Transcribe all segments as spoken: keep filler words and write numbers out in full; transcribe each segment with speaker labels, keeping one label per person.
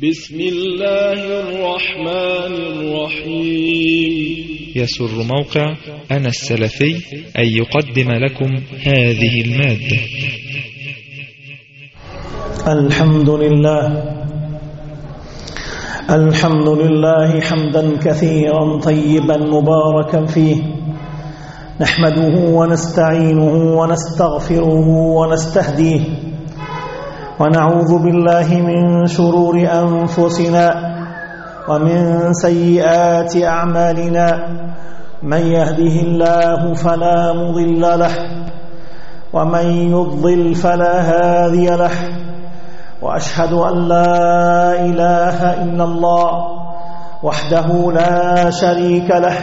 Speaker 1: بسم الله الرحمن الرحيم.
Speaker 2: يسر موقع أنا السلفي أن يقدم لكم هذه المادة.
Speaker 3: الحمد لله الحمد لله حمدا كثيرا طيبا مباركا فيه، نحمده ونستعينه ونستغفره ونستهديه، ونعوذ بالله من شرور أنفسنا ومن سيئات أعمالنا. من يهده الله فلا مضل له، ومن يضلل فلا هادي له، وأشهد أن لا إله إلا الله وحده لا شريك له،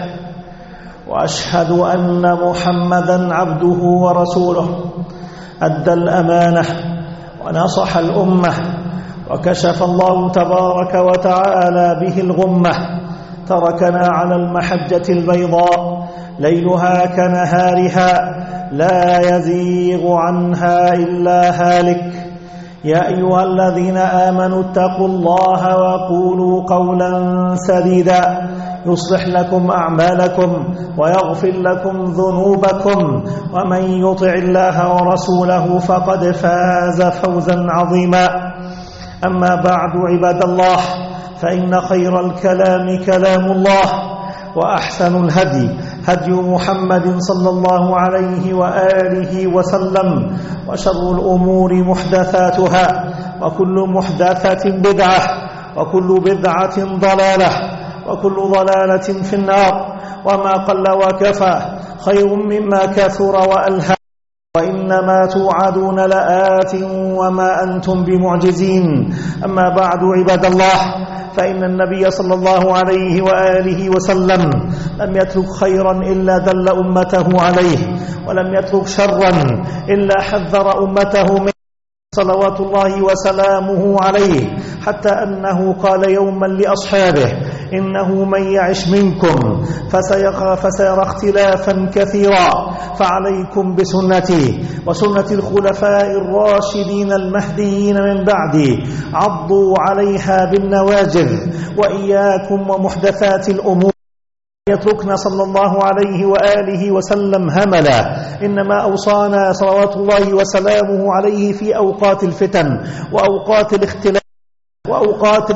Speaker 3: وأشهد أن محمدا عبده ورسوله، أدى الأمانة ونصح الأمة، وكشف الله تبارك وتعالى به الغمة، تركنا على المحجة البيضاء ليلها كنهارها لا يزيغ عنها إلا هالك. يا أيها الذين آمنوا اتقوا الله وقولوا قولا سديدا يصلح لكم أعمالكم ويغفر لكم ذنوبكم، ومن يطع الله ورسوله فقد فاز فوزا عظيما. أما بعد، عباد الله، فإن خير الكلام كلام الله، وأحسن الهدي هدي محمد صلى الله عليه وآله وسلم، وشر الأمور محدثاتها، وكل محدثة بدعة، وكل بدعة ضلالة، وكل ضلالة في النار. وما قل وكفى خير مما كثر وألهى، وإنما توعدون لآت وما أنتم بمعجزين. أما بعد، عباد الله، فإن النبي صلى الله عليه وآله وسلم لم يترك خيرا إلا دل أمته عليه، ولم يترك شرا إلا حذر أمته منه صلوات الله وسلامه عليه، حتى أنه قال يوما لأصحابه: إنه من يعش منكم فسيرى اختلافا كثيرا، فعليكم بسنتي وسنة الخلفاء الراشدين المهديين من بعدي، عضوا عليها بالنواجذ، وإياكم ومحدثات الأمور. يتركنا صلى الله عليه وآله وسلم هملا، إنما أوصانا صلوات الله وسلامه عليه في أوقات الفتن وأوقات الاختلاف وأوقات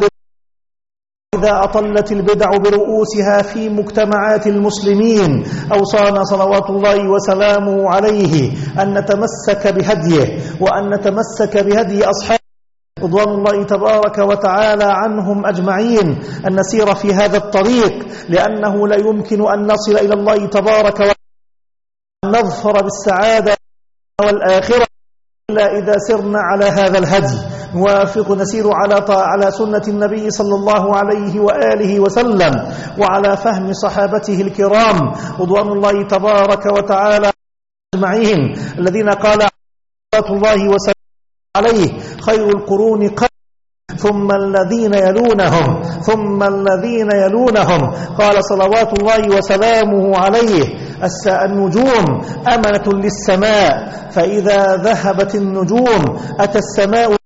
Speaker 3: إذا أطلت البدع برؤوسها في مجتمعات المسلمين. أوصانا صلوات الله وسلامه عليه أن نتمسك بهديه، وأن نتمسك بهدي أصحابه رضوان الله تبارك وتعالى عنهم أجمعين، أن نسير في هذا الطريق، لأنه لا يمكن أن نصل إلى الله تبارك وتعالى أن نظفر بالسعادة والآخرة إلا إذا سرنا على هذا الهدي، نوافق نسير على على سنة النبي صلى الله عليه وآله وسلم، وعلى فهم صحابته الكرام رضوان الله تبارك وتعالى أجمعين، الذين قال صلوات الله وسلم عليه: خير القرون قرني ثم الذين يلونهم ثم الذين يلونهم. قال صلوات الله وسلامه عليه: النجوم أمنة للسماء، فإذا ذهبت النجوم أتى السماء،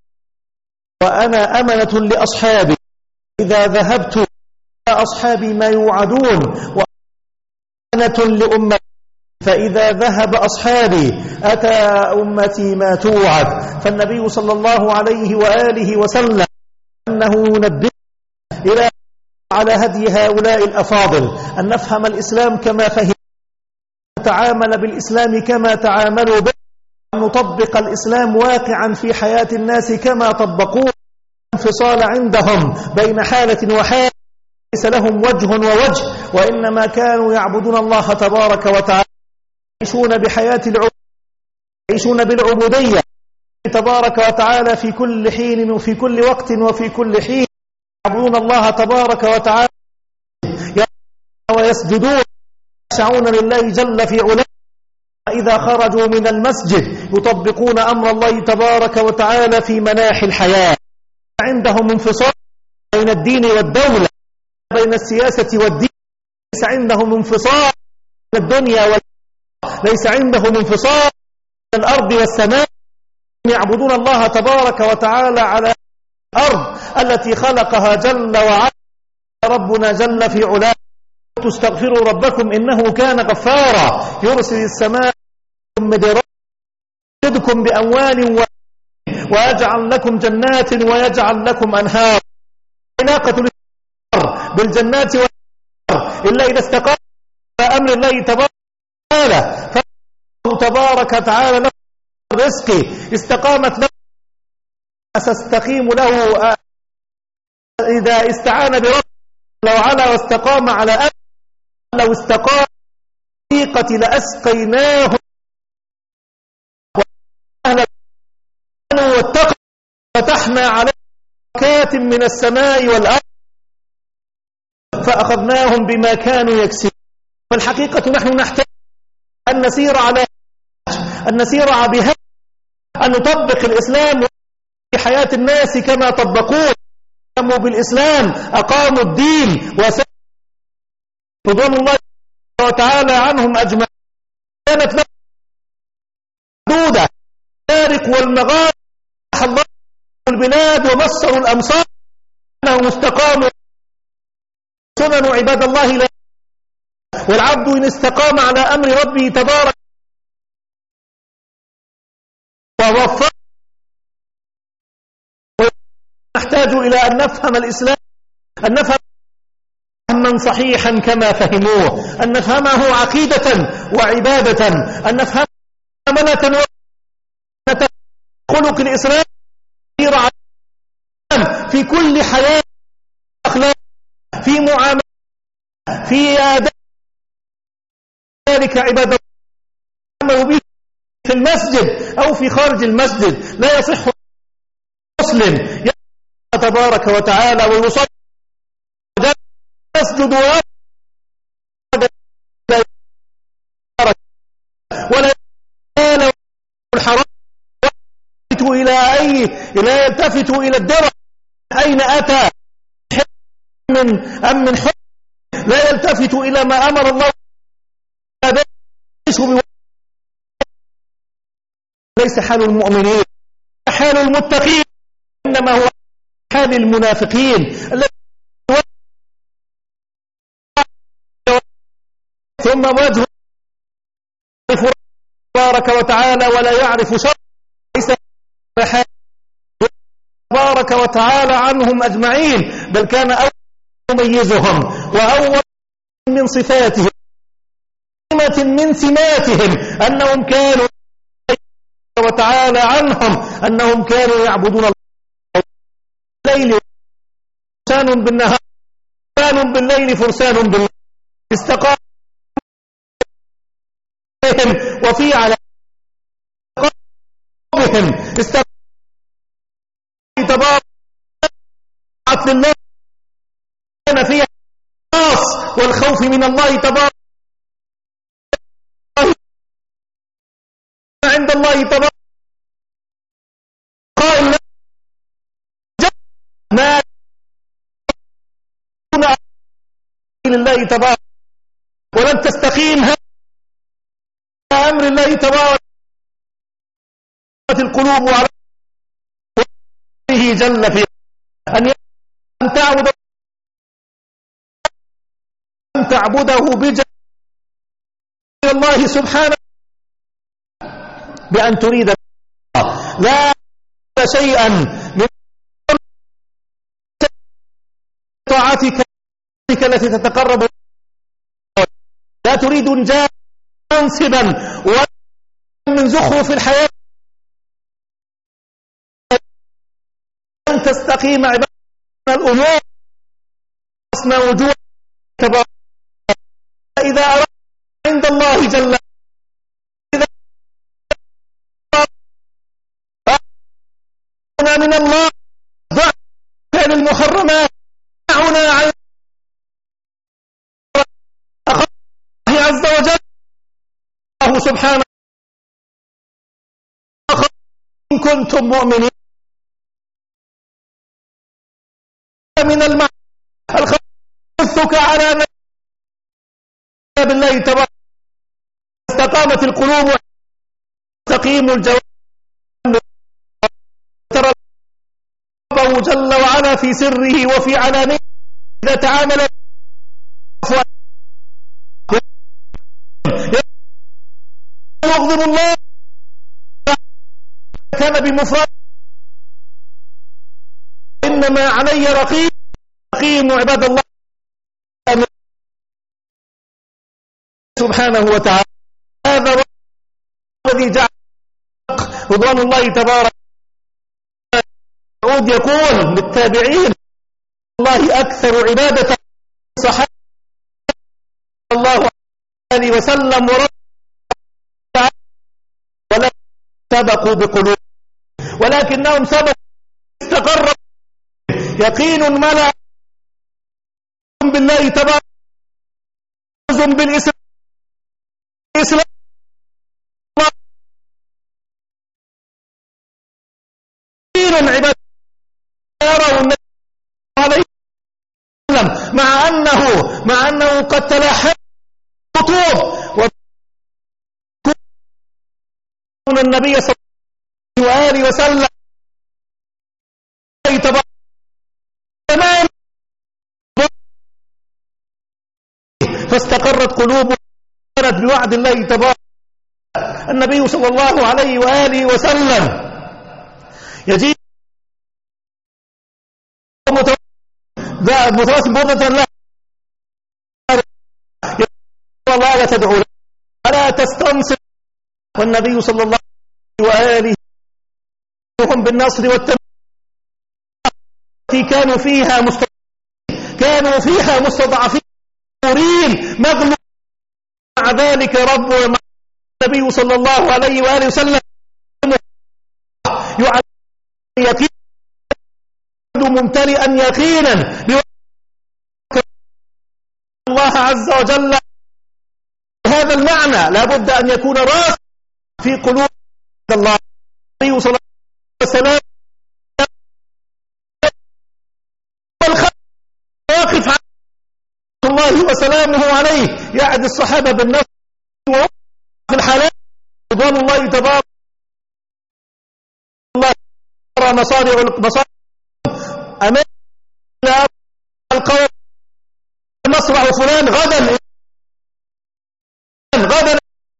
Speaker 3: وأنا أمنة لأصحابي، إذا ذهبت أصحابي ما يوعدون، وأمنة لأمتي، فإذا ذهب أصحابي أتى أمتي ما توعد. فالنبي صلى الله عليه وآله وسلم أنه ينبه إلى على هدي هؤلاء الأفاضل، أن نفهم الإسلام كما فهم، نتعامل بالإسلام كما تعاملوا به، أن نطبق الإسلام واقعا في حياة الناس كما طبقوه. انفصال عندهم بين حالة وحالة، ليس لهم وجه ووجه، وإنما كانوا يعبدون الله تبارك وتعالى، يعيشون بحياة العبودية، يعيشون بالعبودية تبارك وتعالى في كل حين وفي كل وقت وفي كل حين، يعبدون الله تبارك وتعالى ويسجدون يخشعون لله جل في علاه. إذا خرجوا من المسجد يطبقون أمر الله تبارك وتعالى في مناحي الحياة. عندهم انفصال بين الدين والدولة، بين السياسة والدين، ليس عندهم انفصال بين الدنيا والدين، ليس عندهم انفصال بين الأرض والسماء. يعبدون الله تبارك وتعالى على الأرض التي خلقها جل وعلا ربنا جل في علاه. تستغفروا ربكم إنه كان غفارا يرسل السماء مدرارا يمددكم بأموال ويجعل لكم جنات ويجعل لكم أنهار. علاقة الاستقرار بالجنات والأنهار إلا إذا استقام على أمر الله تبارك وتعالى، فالله تبارك وتعالى له الرزق استقامت له ستستقيم له إذا استعان بربه لو على واستقام على أمر. لو استقام حقيقة لأسقيناه وأهل واتقوا فتحنا عليه بركات من السماء والأرض فأخذناهم بما كانوا يكسبون. فالحقيقة نحن نحتاج أن نسير على أن نسير بها أن نطبق الإسلام في حياة الناس كما طبقوه. قاموا بالإسلام أقاموا الدين وسلموا رضوان الله تعالى عنهم أجمعين. كانت لهم حدودة المشارق والمغارب الله البلاد ومصروا الأمصار أنهم استقاموا سنن عباد الله لا. والعبد إن استقام على أمر ربه تبارك ووفق. نحتاج إلى أن نفهم الإسلام، أن نفهم فهما صحيحا كما فهموه، أن نفهمه عقيدة وعبادة، أن نفهم أمانة خلق الإسلام في كل حياة أخلاق في معاملة في آداب. ذلك عبادة الله في المسجد أو في خارج المسجد لا يصح مسلم تبارك وتعالى ويصلي يسجد ولا يلتفت الحرام إلى أي لا يلتفت إلى الدرع أين أتى من أم من حب لا يلتفت إلى ما أمر الله. ليس حال المؤمنين حال المتقين، إنما هو حال المنافقين الذين ثم وجه تبارك وتعالى ولا يعرف شر. ليس حال تبارك وتعالى عنهم أجمعين، بل كان أول يميزهم وأول من صفاتهم من سماتهم أنهم كانوا وتعالى عنهم أنهم كانوا يعبدون الله الليل فرسان بالنهار فرسان بالليل فرسان بالليل استقام وفي على قلوبهم استقام تبارك لله كان فيها الخاص والخوف من الله تبارك عند الله تبارك قائل ما لله تبارك ولن تستقيم هذا أمر الله تبارك القلوب وعلى به جل في أن تعبد أن تعبده بجل الله سبحانه بأن تريد لا شيئا من طاعتك التي تتقرب لا تريد انجاز منصبا ومن زخرف الحياة أن تستقيم عبادة الأمور أصنع وجوه تبارك. إذا أردت عند الله جل إذا أردنا من الله ضع فعل المحرمات دعونا عن الله عز وجل. الله سبحانه إن كنتم مؤمنين من المعنى الخلق على نبي بالله تبارك استقامت القلوب تقيم الجواب ترى الله جل في سره وفي علانية إذا تعامل يغضب الله كان بمفرد إنما علي رقيب رقيب عباد الله سبحانه وتعالى. هذا الذي جعل رضوان الله تبارك يعود يقول للتابعين الله أكثر عبادة صحابة الله عليه وسلم ورد ولا سبقوا بقلوب ولكنهم سبقوا استقر يقين ملأ بالله تبارك بالإسلام الإسلام عباد يروا النبي عليه وسلم مع أنه مع أنه قد تلاحق خطوب وكون النبي صلى الله عليه وسلم فاستقرت قلوبهم بوعد الله تبارك. النبي صلى الله عليه وآله وسلم يجيء متوسم بردة له والله لا تدعو له ولا تستنصر والنبي صلى الله عليه وآله هم بالنصر والتمكين كانوا فيها مستضعفين كانوا فيها مستضعفين مغلوب مع ذلك رب النبي صلى الله عليه وآله وسلم يعلم يقين ممتلئا يقينا الله عز وجل. هذا المعنى لابد أن يكون راس في قلوب الله. النبي صلى الله عليه وسلم واقف على الله وسلامه عليه يعد الصحابة بالنصر في الحالات رضوان الله تبارك الله ترى مصارع المصارع أمام القوم مصرع فلان غدا غدا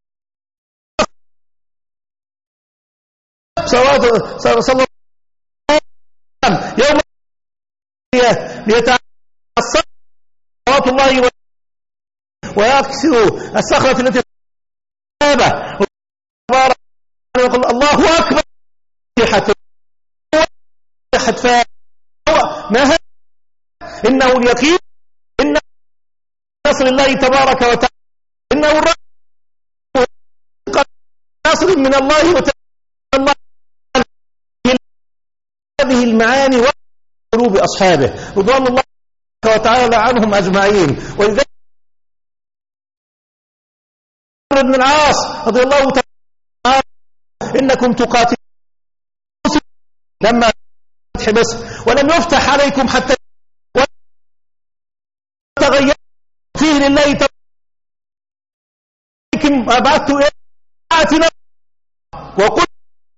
Speaker 3: صلى الله يوم ليتعصب صلوات الله ويكسر الصخرة التي تابه ويقول الله أكبر حتى حتى ما هذا إنه اليقين إن نصر الله تبارك وتعالى إنه الرجل نصر من الله وتعالى هذه المعاني وقلوب أصحابه رضوان الله وتعالى عنهم أجمعين. ولذلك ابن العاص رضي الله تعالى إنكم تقاتلون لما فتح مصر ولم يفتح عليكم حتى تغير فيه لله تبارك أبعدت آتنا وقلت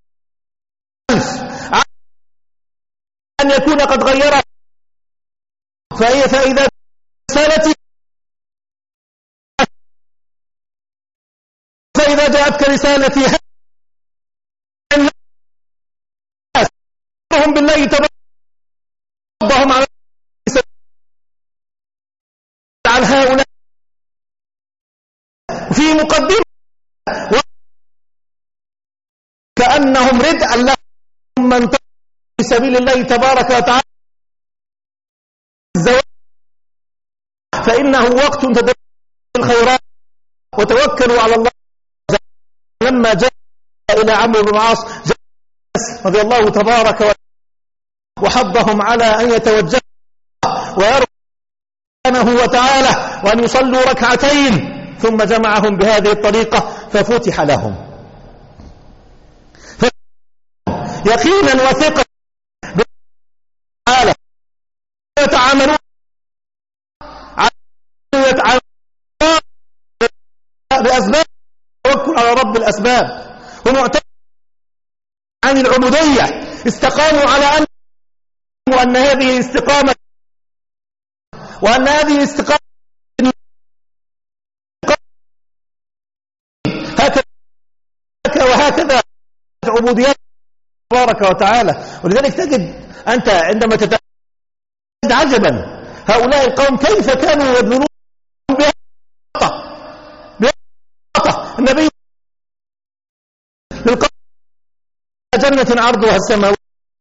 Speaker 3: أن يكون قد غير فهي فإذا رسالتي فإذا جاءتك رسالتي هم بالله تبارك ربهم على عن هؤلاء في مقدمة كأنهم ردءا لهم من في سبيل الله تبارك وتعالى الزواج فإنه وقت تدبر الخيرات وتوكلوا على الله. لما جاء إلى عمرو بن العاص رضي الله تبارك وتعالى وحضهم على أن يتوجهوا ويرجو سبحانه وتعالى وأن يصلوا ركعتين ثم جمعهم بهذه الطريقة ففتح لهم يقينا وثقة تعالى يتعاملون بأسباب توكل على رب الأسباب ومعتمد عن العبودية استقاموا على أن وأن هذه استقامة وأن هذه استقامة هكذا وهكذا عبوديات تبارك وتعالى. ولذلك تجد أنت عندما تتجد عجبا هؤلاء القوم كيف كانوا يبذلون بهطة بهطة النبي للقوم جنة عرضها السماوات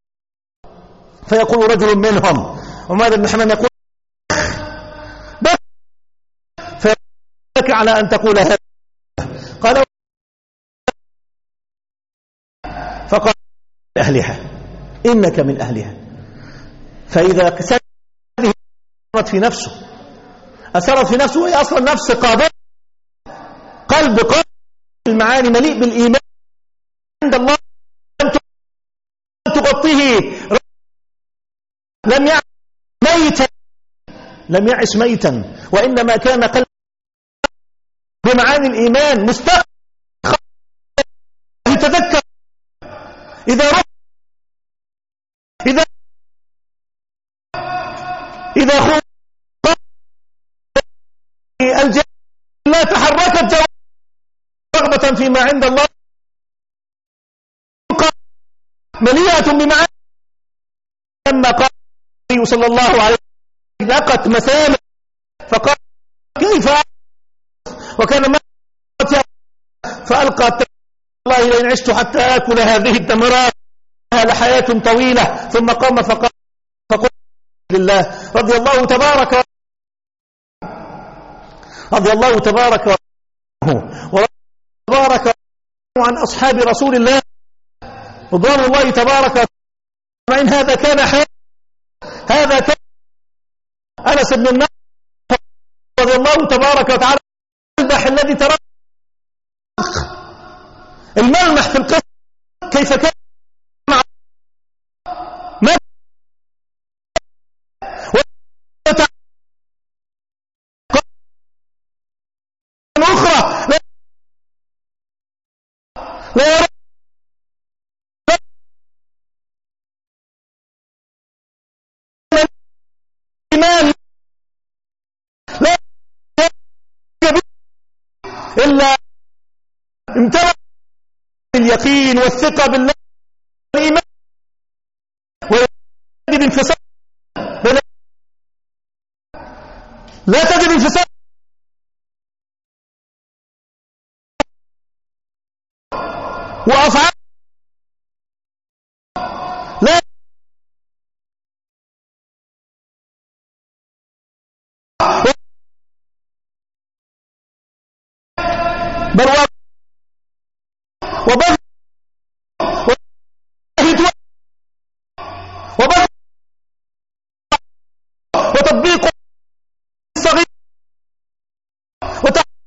Speaker 3: فيقول رجل منهم وماذا بن حمام يقول بك فيك على أن تقول هذا قال فقال أهلها إنك من أهلها. فإذا كسرت في نفسه أثرت في نفسه وهي أصلا نفس قابل قلب قلب المعاني مليء بالإيمان عند الله لم تغطيه لم يعش ميتا لم يعش ميتا وإنما كان قلب بمعاني الإيمان مستقبل يتذكر إذا رفض إذا إذا خلق الجنة لا تحركت رغبة فيما عند الله مليئة بمعاني. لما قال النبي صلى الله عليه وسلم لقت مسامع فقال كيف وكان ما فألقى الله لئن عشت حتى آكل هذه التمرات لحياة طويلة. ثم قام فقال فقل لله رضي الله تبارك رضي الله تبارك ورضي تبارك عن أصحاب رسول الله رضوان الله تبارك وإن هذا كان حال هذا كان أنس بن النضر رضي الله تبارك وتعالى الملمح الذي ترى الملمح في القصة كيف كان مع ما أخرى لا لا إيمان لا إلا امتلأ اليقين والثقة بالله والإيمان ويجب انفصال لا تجد انفصال وأفعال لا بل وبذل وبذل وتطبيق الصغير وتطبيق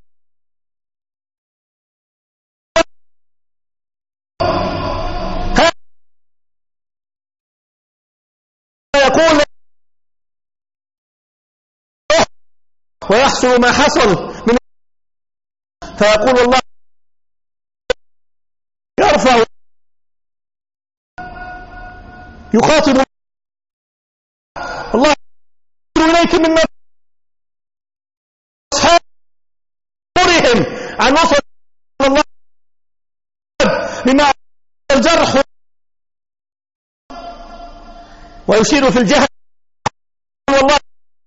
Speaker 3: يقول ويحصل ما حصل من فيقول الله يرفع يخاطب الله إليك مما أصحابهم عن وصل الله بما الجرح ويشير في الجهل والله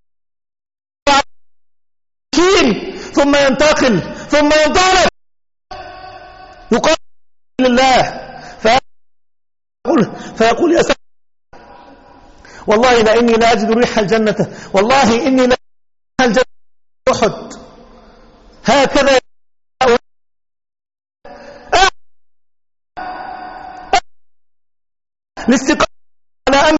Speaker 3: ثم ينتقل ثم ينطلق يقال لله فيقول, فيقول يا سيدي والله لإني لا أجد ريح الجنة والله إني لا أجد الجنة أحد هكذا الاستقامة على أمر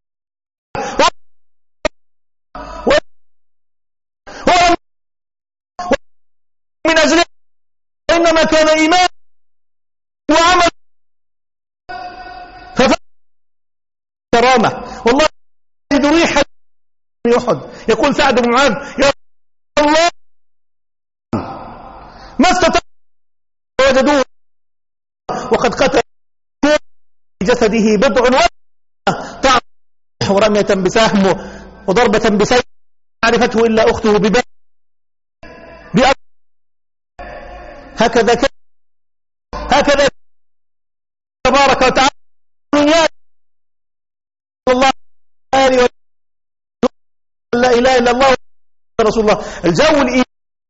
Speaker 3: من أجله وإنما كان إيمان وعمل ففعل كرامة والله يجد ريح أحد. يقول سعد بن معاذ يا الله ما استطاع وجدوه وقد قتل في جسده بضع طعم ورمية بسهم وضربة بسيف عرفته إلا أخته بباب بأب هكذا كان هكذا تبارك وتعالى يا الله لا إله إلا الله رسول الله. الجو الإيمان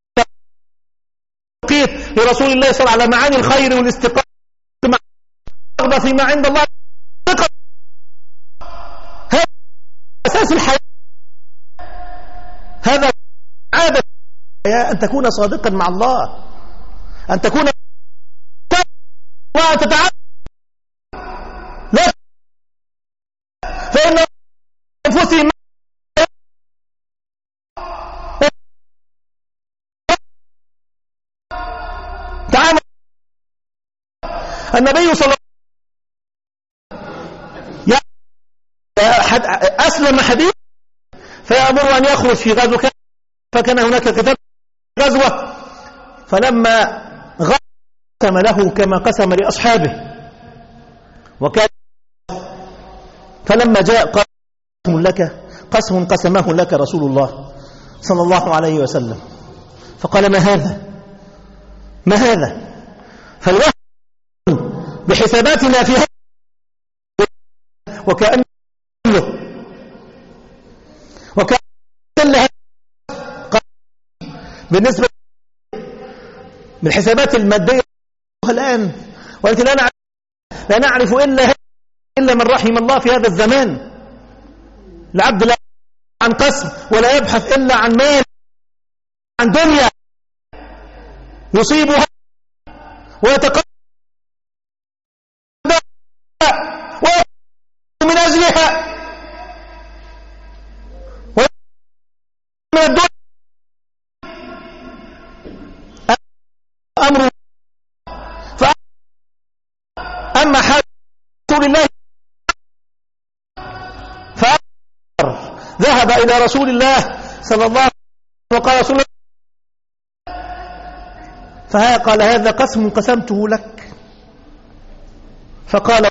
Speaker 3: لرسول الله صلى الله عليه وسلم على معاني الخير والاستقامة رغبة فيما عند الله. هذا أساس الحياة، هذا عادة أن تكون صادقا مع الله، أن تكون الله تتعامل لا فإن أنفسهم تعامل. النبي صلى الله عليه وسلم أسلم حديث فيأمر أن يخرج في غزو، فكان هناك كتاب غزوة، فلما قسم له كما قسم لأصحابه، وكان فلما جاء قسم لك قسم قسمه لك رسول الله صلى الله عليه وسلم، فقال ما هذا ما هذا فالوحي بحساباتنا في هذا وكأن وكأن لها بالنسبة بالحسابات المادية الآن، ولكن لا نعرف لا نعرف إلا إلا من رحم الله في هذا الزمان. العبد لا عن قسم ولا يبحث إلا عن مال، عن دنيا يصيبها ويتقدم من أجلها من الدنيا أمر. فأما حال رسول الله فأمر ذهب إلى رسول الله صلى الله عليه وسلم وقال رسول الله فقال هذا قسم قسمته لك، فقال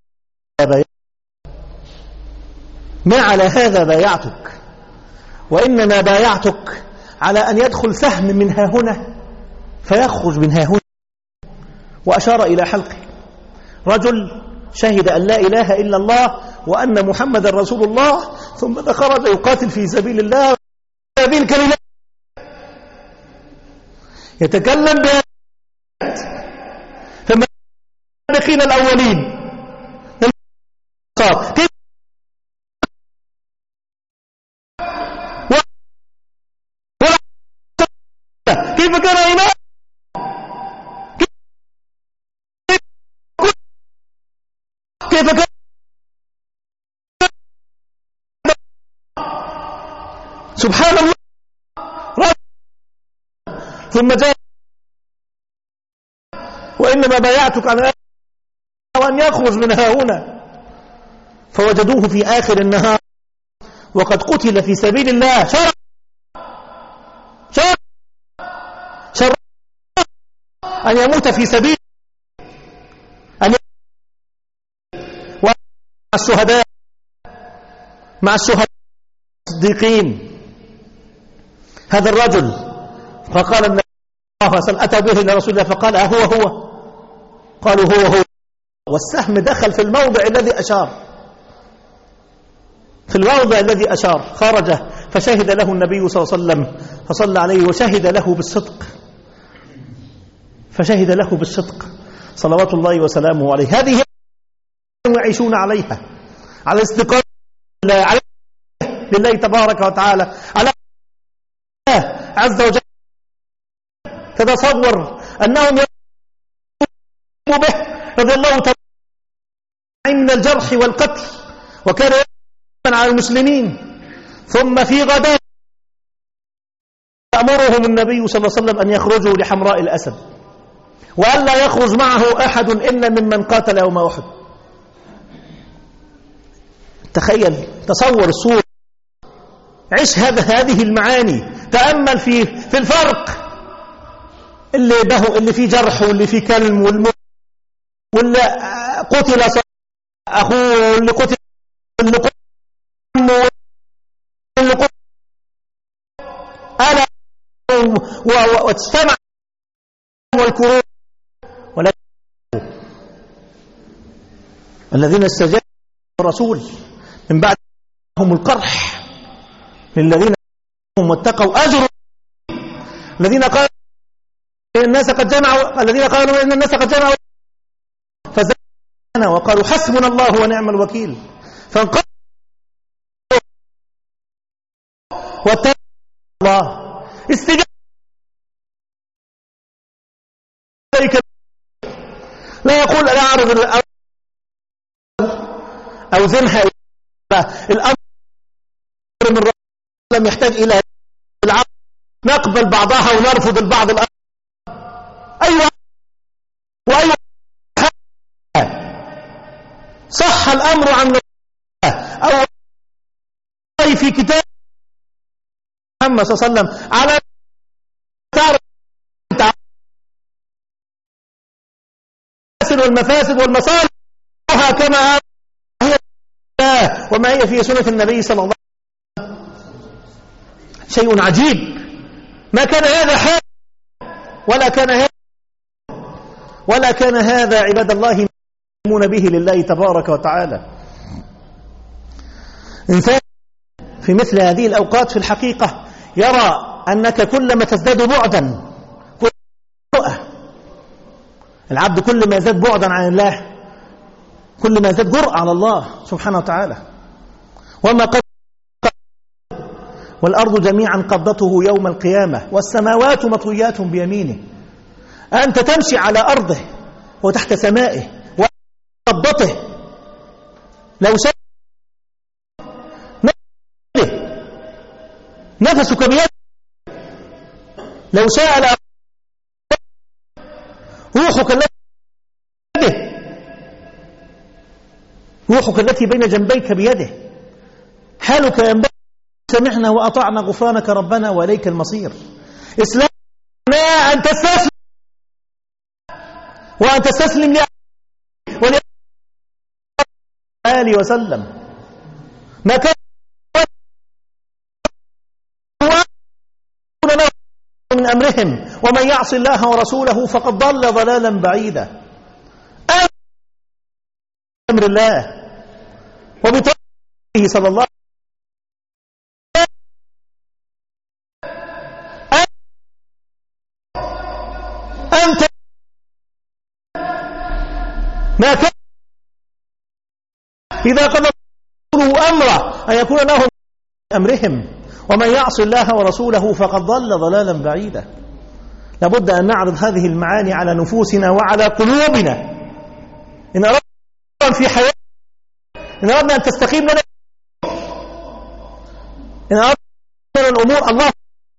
Speaker 3: ما على هذا بايعتك، وإنما بايعتك على أن يدخل سهم من ها هنا فيخرج من ها هنا، وأشار إلى حلقه. رجل شهد أن لا إله إلا الله وأن محمد رسول الله، ثم خرج يقاتل في سبيل الله هذه الكلمات، يتكلم بها فما السابقين الأولين كيف كيف كان إيمان كيف كان سبحان الله. ثم جاء وإنما بايعتك على أن يخرج من ها هنا، فوجدوه في آخر النهار وقد قتل في سبيل الله. شر شر شر أن يموت في سبيل أن مع الشهداء مع الشهداء الصديقين. هذا الرجل فقال النبي صلى الله عليه وسلم أتى به إلى رسول الله فقال أهو هو؟ قالوا هو هو، والسهم دخل في الموضع الذي أشار في الموضع الذي أشار خرج، فشهد له النبي صلى الله عليه وسلم فصلى عليه وشهد له بالصدق فشهد له بالصدق صلوات الله وسلامه عليه. هذه يعيشون عليها، على استقامة على لله تبارك وتعالى، على الله عز وجل. تتصور أنهم يقوموا به رضي الله تعالى من الجرح والقتل، وكان يأمن على المسلمين، ثم في غداء يأمرهم النبي صلى الله عليه وسلم أن يخرجوا لحمراء الأسد، وأن لا يخرج معه أحد إلا ممن قاتل يوم أحد. تخيل، تصور الصورة، عيش هذا هذه المعاني، تأمل في في الفرق اللي به اللي فيه جرح واللي فيه كلم، واللي قتل أخوه واللي قتل اللي قتل ألا واجتمع والكروب، ولكن الذين استجابوا الرسول من بعد هم القرح للذين هم واتقوا أجر. الذين قالوا إن الناس قد جمعوا الذين قالوا إن الناس قد جمعوا فزادنا وقالوا حسبنا الله ونعم الوكيل، فانقلبوا واتقوا الله استجاب لا يقول لا أعرض أو زنها الأمر من رب لم يحتاج إلى العقل، نقبل بعضها ونرفض البعض الآخر. أيوة وأيوة صح الأمر عن أو في كتاب محمد صلى الله عليه وسلم على والمفاسد والمصالح كما هي وما هي في سنة النبي صلى الله عليه وسلم. شيء عجيب، ما كان هذا حال ولا كان هذا ولا كان هذا عباد الله يؤمنون به لله تبارك وتعالى. إنسان في مثل هذه الأوقات في الحقيقة يرى أنك كلما تزداد بعدا العبد كل ما زاد بعدا عن الله كل ما زاد جرأة على الله سبحانه وتعالى. وما قد والأرض جميعا قبضته يوم القيامة والسماوات مطويات بيمينه. أنت تمشي على أرضه وتحت سمائه وقبضته، لو شاء نفسك بيده، لو شاء لا روحك التي بيده روحك التي بين جنبيك بيده. حالك ينبغي سمعنا وأطعنا غفرانك ربنا وإليك المصير. إسلام أن تستسلم وأن تستسلم لأهله وآله وسلم. ما كان من أمرهم ومن يعص الله ورسوله فقد ضل ضلالا بعيدا. أمر الله وبطاعته صلى الله أنت ما كان إذا قضى الله أمره أن يكون لهم أمرهم ومن يعص الله ورسوله فقد ضل ضلالا بعيدا. لابد أن نعرض هذه المعاني على نفوسنا وعلى قلوبنا إن أردنا في حياتنا، إن أردنا أن تستقيم لنا، إن أردنا الأمور الله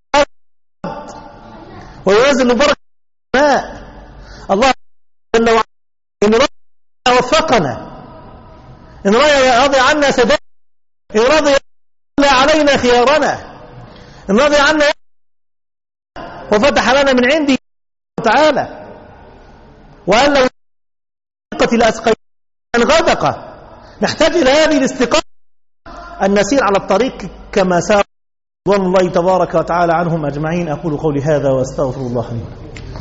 Speaker 3: وينزل البركة الماء الله جل وعلا. إن رضي وفقنا، إن رضي عنا سداد، إن رضي علينا خيارنا، إن رضي عنا وفتح لنا من عنده تعالى. وأن لو نقت لأسقينا أن غدق. نحتاج إلى هذه الاستقامة أن نسير على الطريق كما سار رضوان الله تبارك وتعالى عنهم أجمعين. أقول قولي هذا وأستغفر الله لي.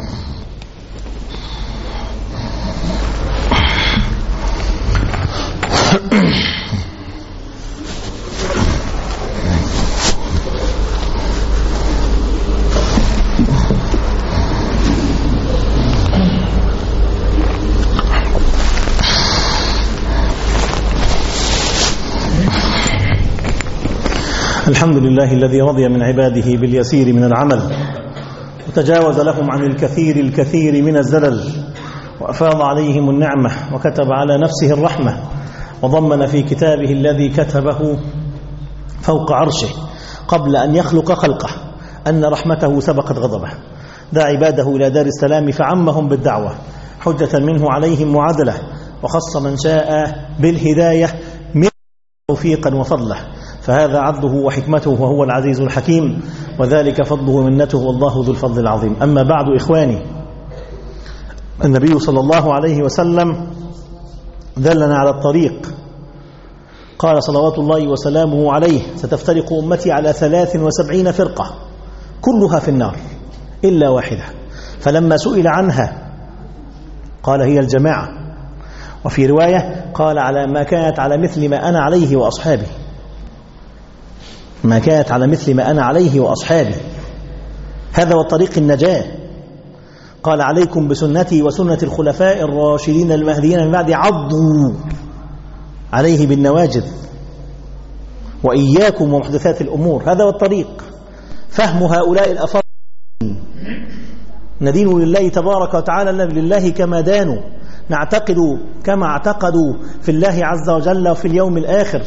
Speaker 3: الحمد لله الذي رضي من عباده باليسير من العمل وتجاوز لهم عن الكثير الكثير من الزلل وأفاض عليهم النعمة وكتب على نفسه الرحمة وضمن في كتابه الذي كتبه فوق عرشه قبل أن يخلق خلقه أن رحمته سبقت غضبه. دعا عباده إلى دار السلام فعمهم بالدعوة حجة منه عليهم وعدله، وخص من شاء بالهداية من توفيقا وفضله، فهذا عدله وحكمته وهو العزيز الحكيم، وذلك فضله ومنته والله ذو الفضل العظيم. أما بعد إخواني، النبي صلى الله عليه وسلم دلنا على الطريق. قال صلوات الله وسلامه عليه: ستفترق أمتي على ثلاث وسبعين فرقة كلها في النار إلا واحدة. فلما سئل عنها قال هي الجماعة، وفي رواية قال على ما كانت على مثل ما أنا عليه وأصحابي، ما كانت على مثل ما أنا عليه وأصحابي، هذا هو طريق النجاة. قال عليكم بسنتي وسنة الخلفاء الراشدين المهديين من بعد، عضوا عليه بالنواجذ وإياكم ومحدثات الأمور. هذا هو الطريق. فهم هؤلاء الأفاضل، ندين لله تبارك وتعالى لله كما دانوا، نعتقد كما اعتقدوا في الله عز وجل وفي اليوم الآخر،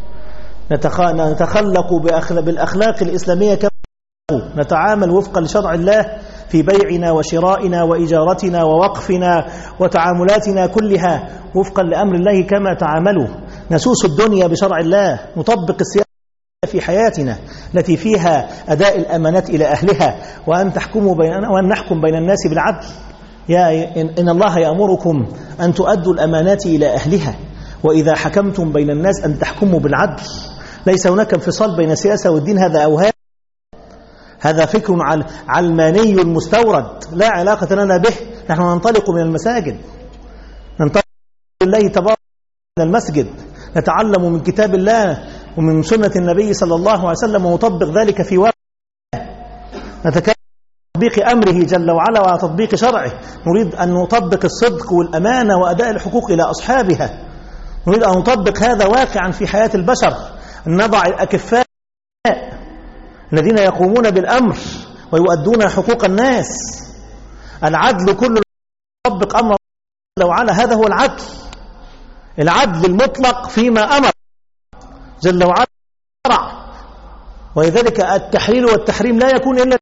Speaker 3: نتخلق بالأخلاق الإسلامية كما نتعامل وفقا لشرع الله في بيعنا وشرائنا وإجارتنا ووقفنا وتعاملاتنا كلها وفقا لأمر الله كما تعاملوا، نسوس الدنيا بشرع الله، نطبق السياسة في حياتنا التي فيها أداء الأمانات إلى أهلها، وأن تحكموا بين وأن نحكم بين الناس بالعدل. يا إن الله يأمركم أن تؤدوا الأمانات إلى أهلها، وإذا حكمتم بين الناس أن تحكموا بالعدل. ليس هناك انفصال بين السياسة والدين، هذا أوهام، هذا فكر علماني مستورد لا علاقة لنا به. نحن ننطلق من المساجد، ننطلق لله تبارك من المسجد، نتعلم من كتاب الله ومن سنة النبي صلى الله عليه وسلم ونطبق ذلك في واقع، نتكلم عن تطبيق أمره جل وعلا وعلى تطبيق شرعه. نريد أن نطبق الصدق والأمانة وأداء الحقوق إلى أصحابها، نريد أن نطبق هذا واقعا في حياة البشر، أن نضع الأكفاء الذين يقومون بالأمر ويؤدون حقوق الناس. العدل كله يطبق أمر جل وعلا، هذا هو العدل، العدل المطلق فيما أمر جل وعلا شرع. ولذلك التحليل والتحريم لا يكون إلا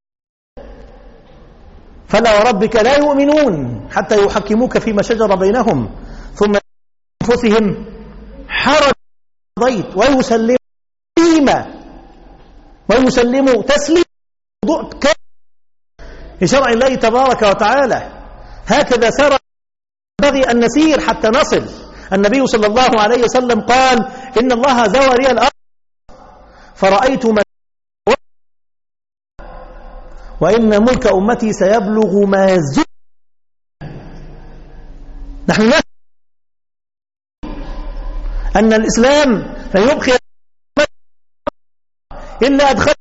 Speaker 3: فلا وربك لا يؤمنون حتى يحكموك فيما شجر بينهم ثم أنفسهم حرج قضيت ويسلموا تسليما ويسلموا تسليما لشرع الله تبارك وتعالى. هكذا سار ينبغي أن نسير حتى نصل. النبي صلى الله عليه وسلم قال إن الله زوى لي الأرض فرأيت من وإن ملك أمتي سيبلغ ما يزول. نحن نعلم أن الإسلام لا يبقي إلا أدخل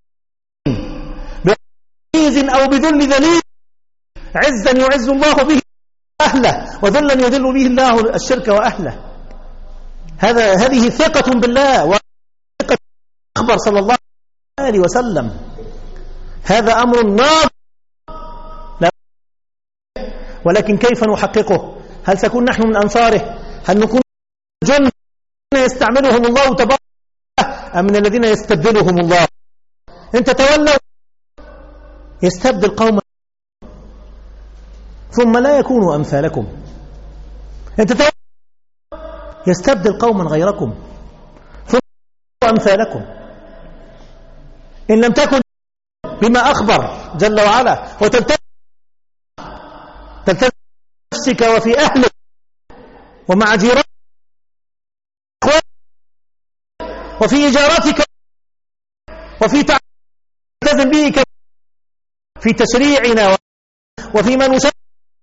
Speaker 3: بعزيز أو بذل ذليل، عزا يعز الله به أهله وذلا يذل به الله الشرك وأهله. هذا هذه ثقة بالله وثقة أخبر صلى الله عليه وسلم. هذا أمر ناظر، ولكن كيف نحققه؟ هل سكون نحن من أنصاره؟ هل نكون جند يستعملهم الله تبارك أم من الذين يستبدلهم الله؟ إن تتولوا يستبدل قوما ثم لا يكونوا أمثالكم. إن تتولوا يستبدل قوما غيركم ثم يكونوا أمثالكم. إن لم تكن بما أخبر جل وعلا وتلتزم تلتزم نفسك وفي أهلك ومع جيرانك وفي إجارتك وفي تلتزم به في تشريعنا وفي من نسمى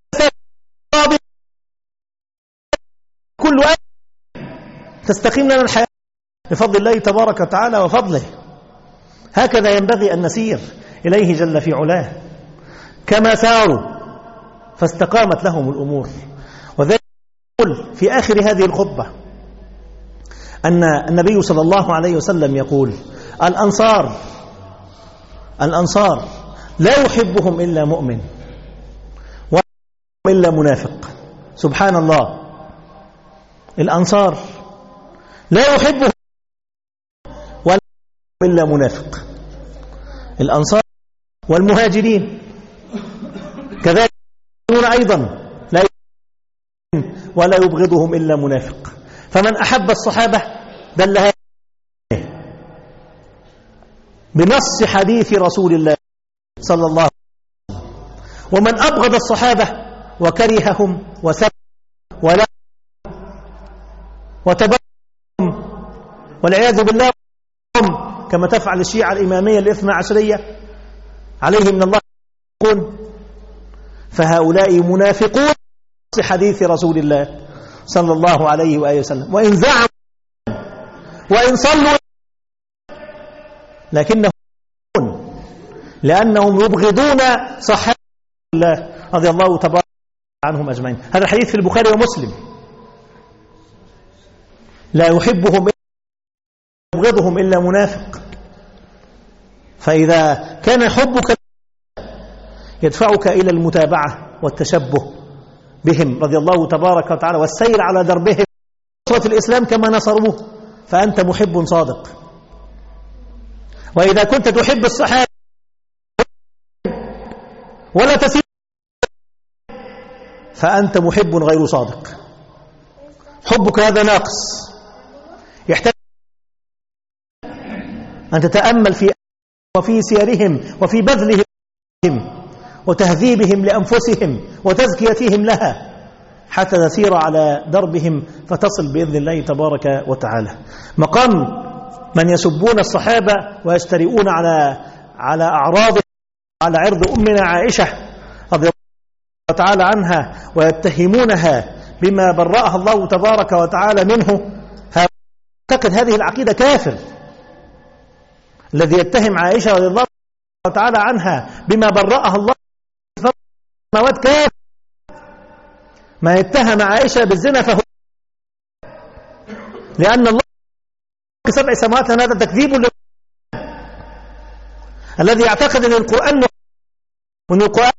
Speaker 3: كل أمر تستقيم لنا الحياة بفضل الله تبارك وتعالى وفضله. هكذا ينبغي أن نسير إليه جل في علاه كما ساروا فاستقامت لهم الأمور. وذلك يقول في آخر هذه الخطبة أن النبي صلى الله عليه وسلم يقول الأنصار الأنصار لا يحبهم إلا مؤمن ولا إلا منافق. سبحان الله، الأنصار لا يحبهم ولا إلا منافق. الأنصار والمهاجرين كذلك أيضا لا يحبهم ولا يبغضهم إلا منافق. فمن أحب الصحابة دلها بنص حديث رسول الله صلى الله عليه وسلم، ومن أبغض الصحابة وكرههم وسب ولا وتبعهم والعياذ بالله كما تفعل الشيعة الإمامية الاثنى عشرية عليه من الله يقول فهؤلاء منافقون في حديث رسول الله صلى الله عليه وآله وسلم، وإن زعموا وإن صلوا لكنهم لأنهم يبغضون صحابة الله رضي الله تبارك عنهم أجمعين. هذا الحديث في البخاري ومسلم. لا يحبهم يبغضهم إلا منافق. فإذا كان حبك يدفعك إلى المتابعة والتشبه بهم رضي الله تبارك وتعالى والسير على دربهم نصرة الإسلام كما نصروه، فأنت محب صادق. وإذا كنت تحب الصحابة ولا تسير فأنت محب غير صادق. حبك هذا ناقص، يحتاج أن تتأمل في وفي سيرهم وفي بذلهم وتهذيبهم لأنفسهم وتزكيتهم لها حتى تسير على دربهم فتصل بإذن الله تبارك وتعالى. مقام من يسبون الصحابة ويسترئون على على أعراض على عرض أمنا عائشة رضي الله تعالى عنها ويتهمونها بما برأها الله تبارك وتعالى منه، أعتقد هذه العقيدة كافر. الذي يتهم عائشة رضي الله تعالى عنها بما برأها الله سماوات كافر. ما يتهم عائشة بالزنا فهو لأن الله سبع سماوات هذا تكذيب لله. الذي يعتقد أن القرآن وأن القرآن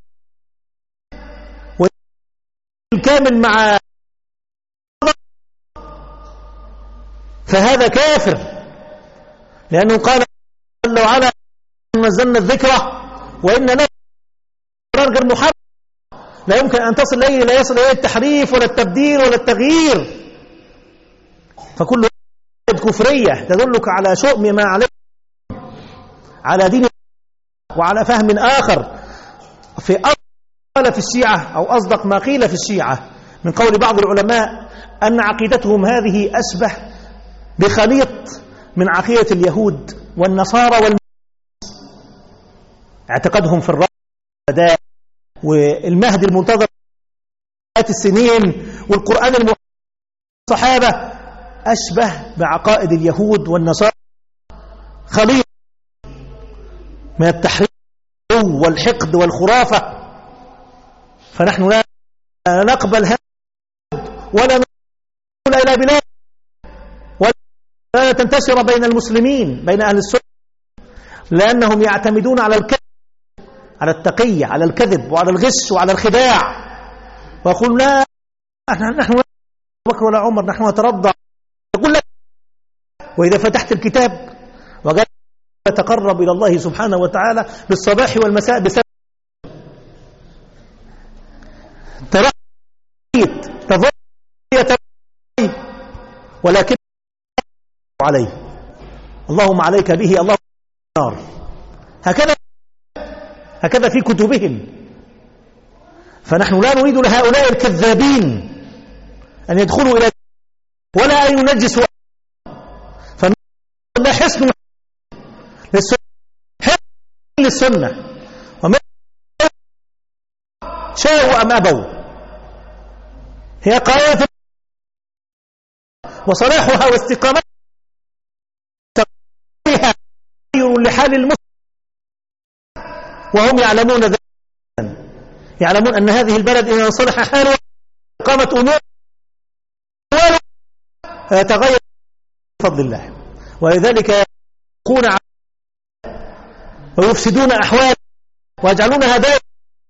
Speaker 3: الكامل مع فهذا كافر، لأنه قال جل وعلا نزلنا الذكرى وإن له غير محرم لا يمكن أن تصل إليه لا يصل إليه التحريف ولا التبديل ولا التغيير. فكل كفرية تدلك على شؤم ما عليه على دين وعلى فهم آخر في قال في الشيعة أو أصدق ما قيل في الشيعة من قول بعض العلماء أن عقيدتهم هذه أشبه بخليط من عقيدة اليهود والنصارى والمسلمين. اعتقادهم في الرب والمهدي المنتظر السنين والقرآن المحكم الصحابة أشبه بعقائد اليهود والنصارى، خليط من التحريف والحقد والخرافة. فنحن لا نقبل هذا ولا نقول إلى بلاد ولا تنتشر بين المسلمين بين أهل السنة، لأنهم يعتمدون على الكذب على التقية على الكذب وعلى الغش وعلى الخداع، ويقول لا نحن لا بكر ولا عمر نحن نترضع. يقول لك وإذا فتحت الكتاب وقال يتقرب إلى الله سبحانه وتعالى بالصباح والمساء بسبب ترقيت تظل ولكن عليه اللهم عليك به اللهم النار. هكذا هكذا في كتبهم. فنحن لا نريد لهؤلاء الكذابين أن يدخلوا إلى ولا أن ينجسوا. فلا حسن للسنة حسن للسنة وما شاءوا أم أبوا هي قائمة وصلاحها واستقامتها تغير لحال المسلم، وهم يعلمون ذلك، يعلمون أن هذه البلد إذا صلح حالها قامت أمور تغير بفضل الله. ولذلك يكون ويفسدون أحوال ويجعلونها دائرة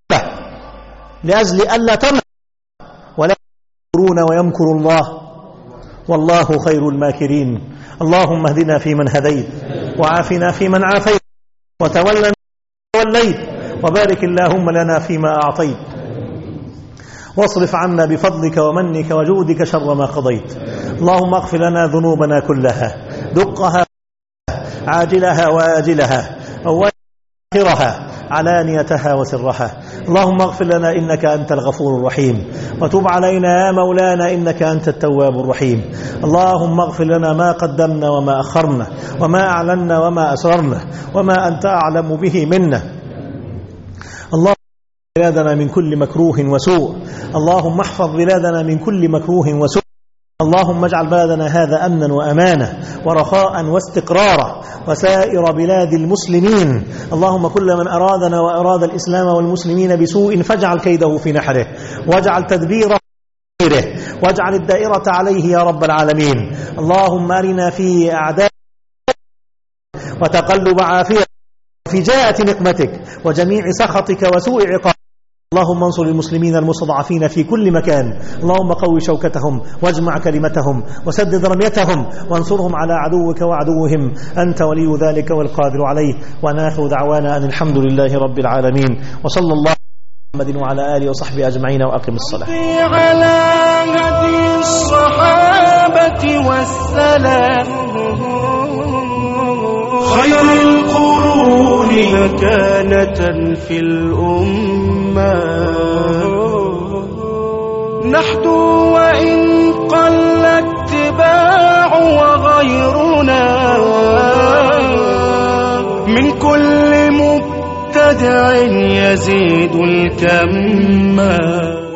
Speaker 3: لأجل ألا تمر ولا يمكرون ويمكر الله والله خير الماكرين. اللهم اهدنا فيمن هديت وعافنا فيمن عافيت وتولنا وليت وبارك اللهم لنا فيما أعطيت واصرف عنا بفضلك ومنك وجودك شر ما قضيت. اللهم اغفر لنا ذنوبنا كلها دقها عاجلها وآجلها أولها علانيتها وسرها. اللهم اغفر لنا إنك أنت الغفور الرحيم وتب علينا يا مولانا إنك أنت التواب الرحيم. اللهم اغفر لنا ما قدمنا وما أخرنا وما أعلنا وما أسررنا وما أنت أعلم به منا. اللهم بلادنا من كل مكروه وسوء، اللهم احفظ بلادنا من كل مكروه وسوء، اللهم اجعل بلدنا هذا أمنا وأمانة ورخاء واستقرارا وسائر بلاد المسلمين. اللهم كل من أرادنا وأراد الإسلام والمسلمين بسوء فاجعل كيده في نحره واجعل تدبيره واجعل الدائرة عليه يا رب العالمين. اللهم أرنا في أعداء وتقلب عافية في جاءة نقمتك وجميع سخطك وسوء عقابك. اللهم انصر المسلمين المستضعفين في كل مكان، اللهم قوي شوكتهم واجمع كلمتهم وسدد رميتهم وانصرهم على عدوك وعدوهم، أنت ولي ذلك والقادر عليه. ونآخر دعوانا أن الحمد لله رب العالمين، وصلى الله على محمد وعلى آله وصحبه أجمعين، وأقم الصلاة.
Speaker 1: على هدي الصحابة والسلام خير القرون مكانة في الأمة، نحدو وإن قل اتباع وغيرنا من كل مبتدع يزيد الكم.